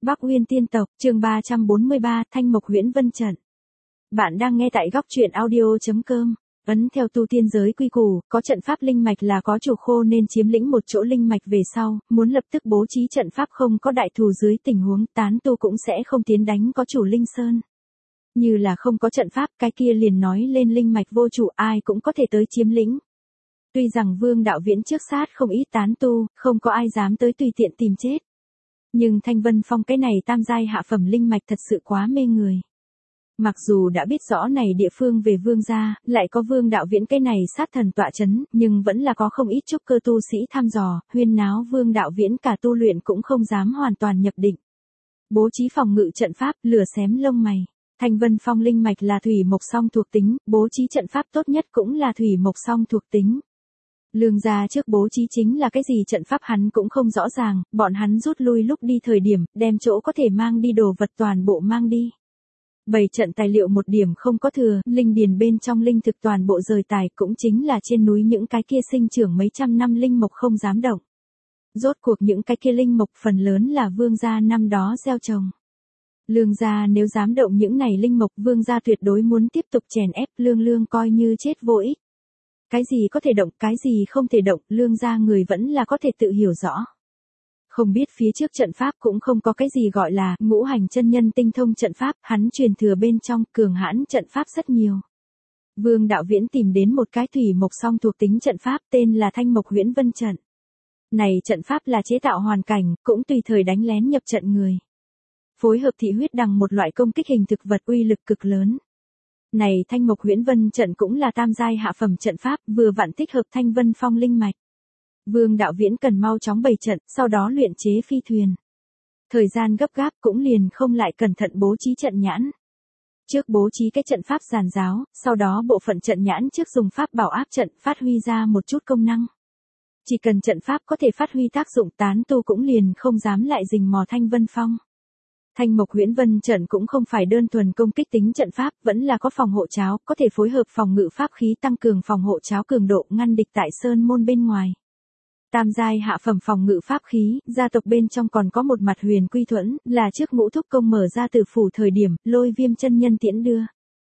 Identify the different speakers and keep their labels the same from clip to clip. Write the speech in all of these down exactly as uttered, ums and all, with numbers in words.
Speaker 1: Bắc Uyên tiên tộc, chương ba trăm bốn mươi ba, Thanh Mộc Huyễn Vân trận. Bạn đang nghe tại góc truyện audio chấm com. Ấn theo tu tiên giới quy củ, có trận pháp linh mạch là có chủ khô nên chiếm lĩnh một chỗ linh mạch về sau, muốn lập tức bố trí trận pháp không có đại thù dưới tình huống tán tu cũng sẽ không tiến đánh có chủ linh sơn. Như là không có trận pháp, cái kia liền nói lên linh mạch vô chủ ai cũng có thể tới chiếm lĩnh. Tuy rằng Vương Đạo Viễn trước sát không ít tán tu, không có ai dám tới tùy tiện tìm chết. Nhưng Thanh Vân Phong cái này tam giai hạ phẩm linh mạch thật sự quá mê người. Mặc dù đã biết rõ này địa phương về Vương gia, lại có Vương Đạo Viễn cái này sát thần tọa chấn, nhưng vẫn là có không ít trúc cơ tu sĩ thăm dò, huyên náo Vương Đạo Viễn cả tu luyện cũng không dám hoàn toàn nhập định. Bố trí phòng ngự trận pháp, lửa xém lông mày. Thanh Vân Phong linh mạch là thủy mộc song thuộc tính, bố trí trận pháp tốt nhất cũng là thủy mộc song thuộc tính. Lương gia trước bố trí chính là cái gì trận pháp hắn cũng không rõ ràng, bọn hắn rút lui lúc đi thời điểm, đem chỗ có thể mang đi đồ vật toàn bộ mang đi. Bảy trận tài liệu một điểm không có thừa, linh điền bên trong linh thực toàn bộ rời tài cũng chính là trên núi những cái kia sinh trưởng mấy trăm năm linh mộc không dám động. Rốt cuộc những cái kia linh mộc phần lớn là Vương gia năm đó gieo trồng. Lương gia nếu dám động những này linh mộc Vương gia tuyệt đối muốn tiếp tục chèn ép lương lương coi như chết vô ích. Cái gì có thể động, cái gì không thể động, lương gia người vẫn là có thể tự hiểu rõ. Không biết phía trước trận pháp cũng không có cái gì gọi là ngũ hành chân nhân tinh thông trận pháp, hắn truyền thừa bên trong cường hãn trận pháp rất nhiều. Vương Đạo Viễn tìm đến một cái thủy mộc song thuộc tính trận pháp tên là Thanh Mộc Huyễn Vân trận. Này trận pháp là chế tạo hoàn cảnh, cũng tùy thời đánh lén nhập trận người. Phối hợp thị huyết đằng một loại công kích hình thực vật uy lực cực lớn. Này Thanh Mộc Huyễn Vân trận cũng là tam giai hạ phẩm trận pháp, vừa vặn thích hợp Thanh Vân Phong linh mạch. Vương Đạo Viễn cần mau chóng bày trận, sau đó luyện chế phi thuyền. Thời gian gấp gáp cũng liền không lại cẩn thận bố trí trận nhãn. Trước bố trí cái trận pháp giàn giáo, sau đó bộ phận trận nhãn trước dùng pháp bảo áp trận phát huy ra một chút công năng. Chỉ cần trận pháp có thể phát huy tác dụng tán tu cũng liền không dám lại rình mò Thanh Vân Phong. Thanh Mộc Huyễn Vân trận cũng không phải đơn thuần công kích tính trận pháp, vẫn là có phòng hộ cháo, có thể phối hợp phòng ngự pháp khí tăng cường phòng hộ cháo cường độ ngăn địch tại sơn môn bên ngoài. Tam giai hạ phẩm phòng ngự pháp khí, gia tộc bên trong còn có một mặt huyền quy thuẫn, là trước ngũ thúc công mở ra từ phủ thời điểm, lôi viêm chân nhân tiễn đưa.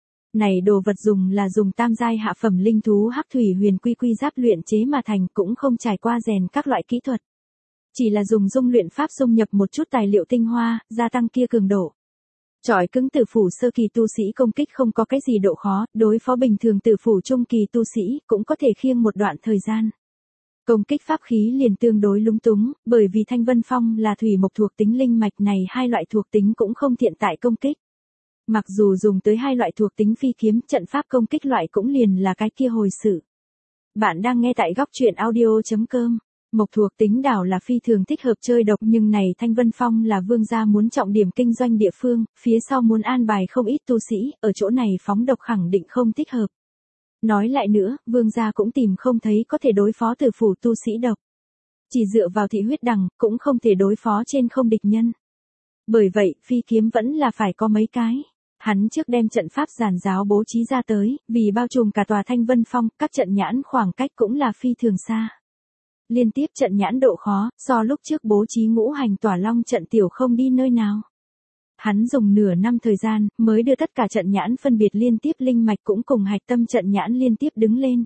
Speaker 1: Này đồ vật dùng là dùng tam giai hạ phẩm linh thú hắc thủy huyền quy quy giáp luyện chế mà thành cũng không trải qua rèn các loại kỹ thuật. Chỉ là dùng dung luyện pháp dung nhập một chút tài liệu tinh hoa, gia tăng kia cường độ. Chọi cứng tử phủ sơ kỳ tu sĩ công kích không có cái gì độ khó, đối phó bình thường tử phủ trung kỳ tu sĩ cũng có thể khiêng một đoạn thời gian. Công kích pháp khí liền tương đối lúng túng, bởi vì Thanh Vân Phong là thủy mộc thuộc tính linh mạch này hai loại thuộc tính cũng không thiện tại công kích. Mặc dù dùng tới hai loại thuộc tính phi kiếm, trận pháp công kích loại cũng liền là cái kia hồi sự. Bạn đang nghe tại góc truyện audio chấm com. Mộc thuộc tính đảo là phi thường thích hợp chơi độc nhưng này Thanh Vân Phong là Vương gia muốn trọng điểm kinh doanh địa phương, phía sau muốn an bài không ít tu sĩ, ở chỗ này phóng độc khẳng định không thích hợp. Nói lại nữa, Vương gia cũng tìm không thấy có thể đối phó tử phủ tu sĩ độc. Chỉ dựa vào thị huyết đằng, cũng không thể đối phó trên không địch nhân. Bởi vậy, phi kiếm vẫn là phải có mấy cái. Hắn trước đem trận pháp giàn giáo bố trí ra tới, vì bao trùm cả tòa Thanh Vân Phong, các trận nhãn khoảng cách cũng là phi thường xa. Liên tiếp trận nhãn độ khó, so lúc trước bố trí ngũ hành tỏa long trận tiểu không đi nơi nào. Hắn dùng nửa năm thời gian, mới đưa tất cả trận nhãn phân biệt liên tiếp linh mạch cũng cùng hạch tâm trận nhãn liên tiếp đứng lên.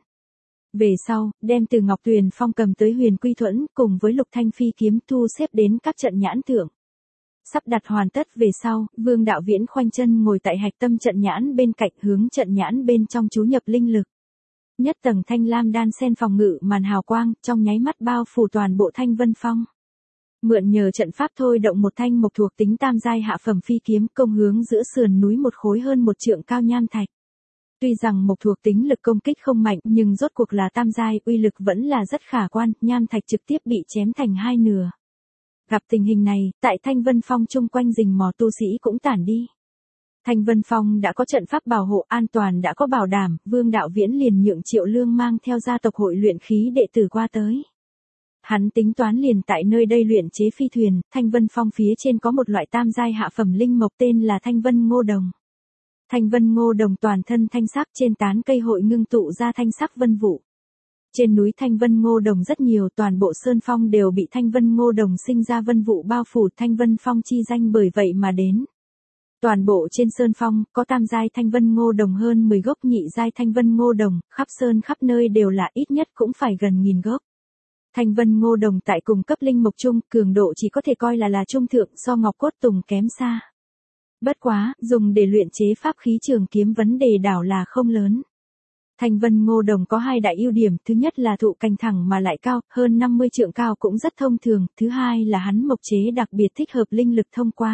Speaker 1: Về sau, đem từ Ngọc Tuyền Phong cầm tới huyền quy thuẫn, cùng với lục thanh phi kiếm thu xếp đến các trận nhãn thượng. Sắp đặt hoàn tất về sau, Vương Đạo Viễn khoanh chân ngồi tại hạch tâm trận nhãn bên cạnh hướng trận nhãn bên trong chú nhập linh lực. Nhất tầng thanh lam đan sen phòng ngự màn hào quang, trong nháy mắt bao phủ toàn bộ Thanh Vân Phong. Mượn nhờ trận pháp thôi động một thanh mộc thuộc tính tam giai hạ phẩm phi kiếm công hướng giữa sườn núi một khối hơn một trượng cao nham thạch. Tuy rằng mộc thuộc tính lực công kích không mạnh nhưng rốt cuộc là tam giai uy lực vẫn là rất khả quan, nham thạch trực tiếp bị chém thành hai nửa. Gặp tình hình này, tại Thanh Vân Phong chung quanh rình mò tu sĩ cũng tản đi. Thanh Vân Phong đã có trận pháp bảo hộ an toàn đã có bảo đảm, Vương Đạo Viễn liền nhượng Triệu Lương mang theo gia tộc hội luyện khí đệ tử qua tới. Hắn tính toán liền tại nơi đây luyện chế phi thuyền, Thanh Vân Phong phía trên có một loại tam giai hạ phẩm linh mộc tên là Thanh Vân Ngô Đồng. Thanh Vân Ngô Đồng toàn thân thanh sắc trên tán cây hội ngưng tụ ra thanh sắc vân vụ. Trên núi Thanh Vân Ngô Đồng rất nhiều, toàn bộ sơn phong đều bị Thanh Vân Ngô Đồng sinh ra vân vụ bao phủ, Thanh Vân Phong chi danh bởi vậy mà đến. Toàn bộ trên sơn phong, có tam giai Thanh Vân Ngô Đồng hơn mười gốc, nhị giai Thanh Vân Ngô Đồng, khắp sơn khắp nơi đều là ít nhất cũng phải gần nghìn gốc. Thanh Vân Ngô Đồng tại cùng cấp linh mộc trung, cường độ chỉ có thể coi là là trung thượng, so ngọc cốt tùng kém xa. Bất quá, dùng để luyện chế pháp khí trường kiếm vấn đề đảo là không lớn. Thanh Vân Ngô Đồng có hai đại ưu điểm, thứ nhất là thụ cành thẳng mà lại cao, hơn năm mươi trượng cao cũng rất thông thường, thứ hai là hắn mộc chế đặc biệt thích hợp linh lực thông qua.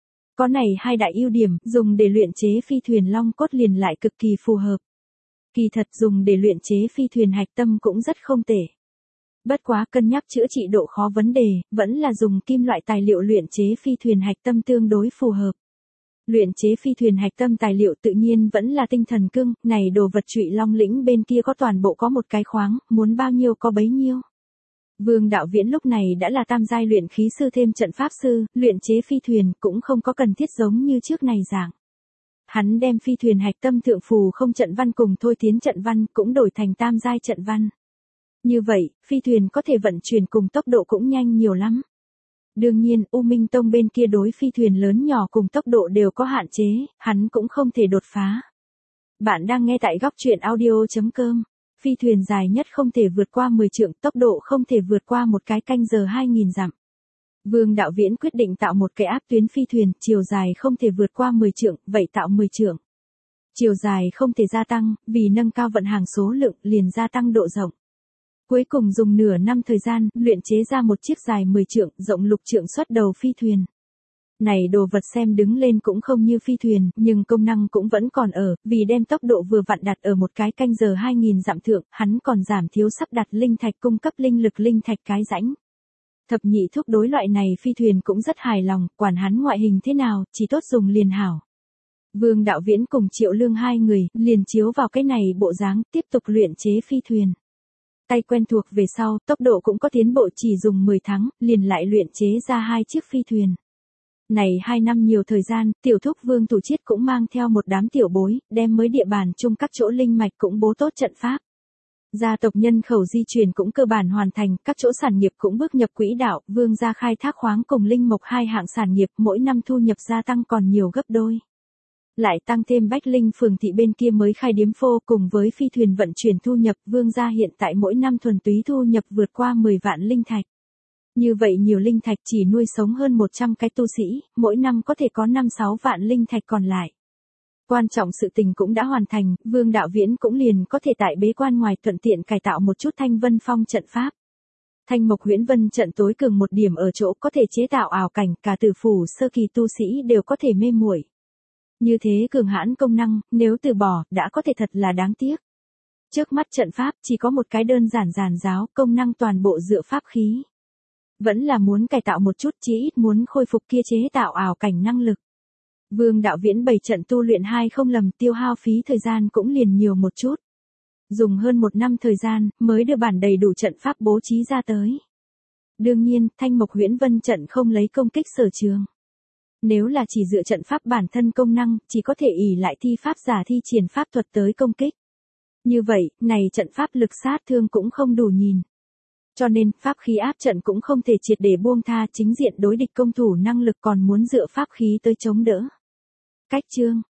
Speaker 1: Có này hai đại ưu điểm, dùng để luyện chế phi thuyền long cốt liền lại cực kỳ phù hợp. Kỳ thật dùng để luyện chế phi thuyền hạch tâm cũng rất không tệ. Bất quá cân nhắc chữa trị độ khó vấn đề, vẫn là dùng kim loại tài liệu luyện chế phi thuyền hạch tâm tương đối phù hợp. Luyện chế phi thuyền hạch tâm tài liệu tự nhiên vẫn là tinh thần cương, này đồ vật Trụy Long lĩnh bên kia có toàn bộ có một cái khoáng, muốn bao nhiêu có bấy nhiêu. Vương Đạo Viễn lúc này đã là tam giai luyện khí sư thêm trận pháp sư, luyện chế phi thuyền cũng không có cần thiết giống như trước này dạng. Hắn đem phi thuyền hạch tâm thượng phù không trận văn cùng thôi tiến trận văn cũng đổi thành tam giai trận văn. Như vậy, phi thuyền có thể vận chuyển cùng tốc độ cũng nhanh nhiều lắm. Đương nhiên, U Minh Tông bên kia đối phi thuyền lớn nhỏ cùng tốc độ đều có hạn chế, hắn cũng không thể đột phá. Bạn đang nghe tại góc truyện audio chấm com. Phi thuyền dài nhất không thể vượt qua mười trượng, tốc độ không thể vượt qua một cái canh giờ hai nghìn dặm. Vương Đạo Viễn quyết định tạo một cái áp tuyến phi thuyền, chiều dài không thể vượt qua mười trượng, vậy tạo mười trượng. Chiều dài không thể gia tăng, vì nâng cao vận hàng số lượng, liền gia tăng độ rộng. Cuối cùng dùng nửa năm thời gian, luyện chế ra một chiếc dài mười trượng, rộng lục trượng xuất đầu phi thuyền. Này đồ vật xem đứng lên cũng không như phi thuyền, nhưng công năng cũng vẫn còn ở, vì đem tốc độ vừa vặn đặt ở một cái canh giờ hai nghìn dặm thượng, hắn còn giảm thiếu sắp đặt linh thạch cung cấp linh lực linh thạch cái rãnh. Thập nhị thúc đối loại này phi thuyền cũng rất hài lòng, quản hắn ngoại hình thế nào, chỉ tốt dùng liền hảo. Vương Đạo Viễn cùng Triệu Lương hai người, liền chiếu vào cái này bộ dáng, tiếp tục luyện chế phi thuyền. Tay quen thuộc về sau, tốc độ cũng có tiến bộ, chỉ dùng mười tháng, liền lại luyện chế ra hai chiếc phi thuyền. Này hai năm nhiều thời gian, tiểu thúc Vương Thủ Chiết cũng mang theo một đám tiểu bối, đem mới địa bàn chung các chỗ linh mạch cũng bố tốt trận pháp. Gia tộc nhân khẩu di chuyển cũng cơ bản hoàn thành, các chỗ sản nghiệp cũng bước nhập quỹ đạo, Vương gia khai thác khoáng cùng linh mộc hai hạng sản nghiệp mỗi năm thu nhập gia tăng còn nhiều gấp đôi. Lại tăng thêm Bách Linh phường thị bên kia mới khai điếm phô cùng với phi thuyền vận chuyển thu nhập, Vương gia hiện tại mỗi năm thuần túy thu nhập vượt qua mười vạn linh thạch. Như vậy nhiều linh thạch chỉ nuôi sống hơn một trăm cái tu sĩ, mỗi năm có thể có năm sáu vạn linh thạch còn lại. Quan trọng sự tình cũng đã hoàn thành, Vương Đạo Viễn cũng liền có thể tại bế quan ngoài thuận tiện cải tạo một chút Thanh Vân Phong trận pháp. Thanh Mộc Huyễn Vân trận tối cường một điểm ở chỗ có thể chế tạo ảo cảnh, cả tử phủ sơ kỳ tu sĩ đều có thể mê muội. Như thế cường hãn công năng, nếu từ bỏ, đã có thể thật là đáng tiếc. Trước mắt trận pháp chỉ có một cái đơn giản giản giáo, công năng toàn bộ dựa pháp khí. Vẫn là muốn cải tạo một chút, chí ít muốn khôi phục kia chế tạo ảo cảnh năng lực. Vương Đạo Viễn bày trận tu luyện hai không lầm, tiêu hao phí thời gian cũng liền nhiều một chút. Dùng hơn một năm thời gian, mới đưa bản đầy đủ trận pháp bố trí ra tới. Đương nhiên, Thanh Mộc Huyễn Vân trận không lấy công kích sở trường. Nếu là chỉ dựa trận pháp bản thân công năng, chỉ có thể ỷ lại thi pháp giả thi triển pháp thuật tới công kích. Như vậy, này trận pháp lực sát thương cũng không đủ nhìn. Cho nên, pháp khí áp trận cũng không thể triệt để buông tha, chính diện đối địch công thủ năng lực còn muốn dựa pháp khí tới chống đỡ. Cách chương